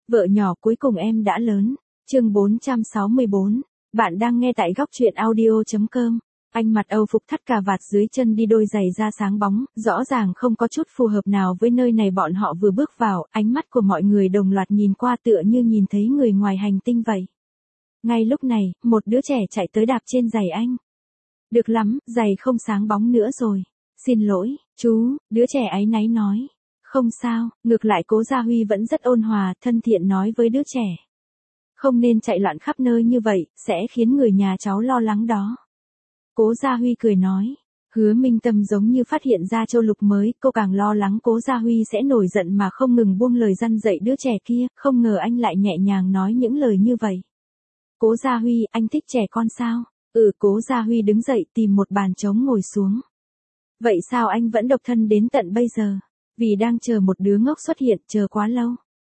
Vợ nhỏ cuối cùng em đã lớn. Chương 464. Bạn đang nghe tại góc truyện audio.com. Anh mặc Âu phục thắt cà vạt dưới chân đi đôi giày da sáng bóng, rõ ràng không có chút phù hợp nào với nơi này bọn họ vừa bước vào, ánh mắt của mọi người đồng loạt nhìn qua tựa như nhìn thấy người ngoài hành tinh vậy. Ngay lúc này, một đứa trẻ chạy tới đạp trên giày anh. Được lắm, giày không sáng bóng nữa rồi. Xin lỗi, chú, đứa trẻ áy náy nói. Không sao, ngược lại Cố Gia Huy vẫn rất ôn hòa, thân thiện nói với đứa trẻ. Không nên chạy loạn khắp nơi như vậy, sẽ khiến người nhà cháu lo lắng đó. Cố Gia Huy cười nói. Hứa Minh Tâm giống như phát hiện ra châu lục mới, cô càng lo lắng Cố Gia Huy sẽ nổi giận mà không ngừng buông lời răn dạy đứa trẻ kia, không ngờ anh lại nhẹ nhàng nói những lời như vậy. Cố Gia Huy, anh thích trẻ con sao? Cố Gia Huy đứng dậy tìm một bàn trống ngồi xuống. Vậy sao anh vẫn độc thân đến tận bây giờ? Vì đang chờ một đứa ngốc xuất hiện, chờ quá lâu.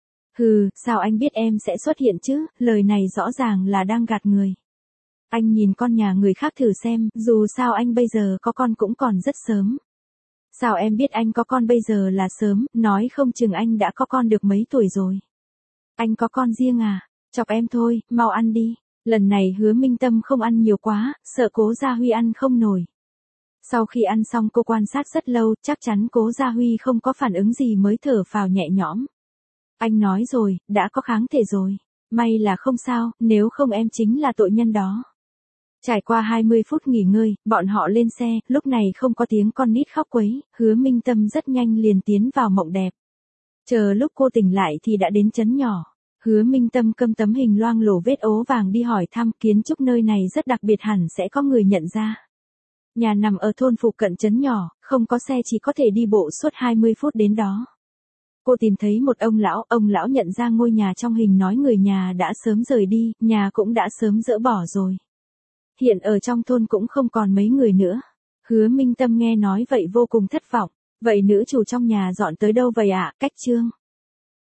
Sao anh biết em sẽ xuất hiện chứ, lời này rõ ràng là đang gạt người. Anh nhìn con nhà người khác thử xem, dù sao anh bây giờ có con cũng còn rất sớm. Sao em biết anh có con bây giờ là sớm, nói không chừng anh đã có con được mấy tuổi rồi. Anh có con riêng à? Chọc em thôi, mau ăn đi. Lần này Hứa Minh Tâm không ăn nhiều quá, sợ Cố Gia Huy ăn không nổi. Sau khi ăn xong cô quan sát rất lâu, chắc chắn Cố Gia Huy không có phản ứng gì mới thở phào nhẹ nhõm. Anh nói rồi, đã có kháng thể rồi. May là không sao, nếu không em chính là tội nhân đó. Trải qua 20 phút nghỉ ngơi, bọn họ lên xe, lúc này không có tiếng con nít khóc quấy, Hứa Minh Tâm rất nhanh liền tiến vào mộng đẹp. Chờ lúc cô tỉnh lại thì đã đến trấn nhỏ. Hứa Minh Tâm cầm tấm hình loang lổ vết ố vàng đi hỏi thăm, kiến trúc nơi này rất đặc biệt, hẳn sẽ có người nhận ra. Nhà nằm ở thôn phụ cận trấn nhỏ, không có xe, chỉ có thể đi bộ suốt 20 phút đến đó. Cô tìm thấy một ông lão nhận ra ngôi nhà trong hình, nói người nhà đã sớm rời đi, nhà cũng đã sớm dỡ bỏ rồi. Hiện ở trong thôn cũng không còn mấy người nữa. Hứa Minh Tâm nghe nói vậy vô cùng thất vọng. Vậy nữ chủ trong nhà dọn tới đâu vậy ạ? Cách Trương.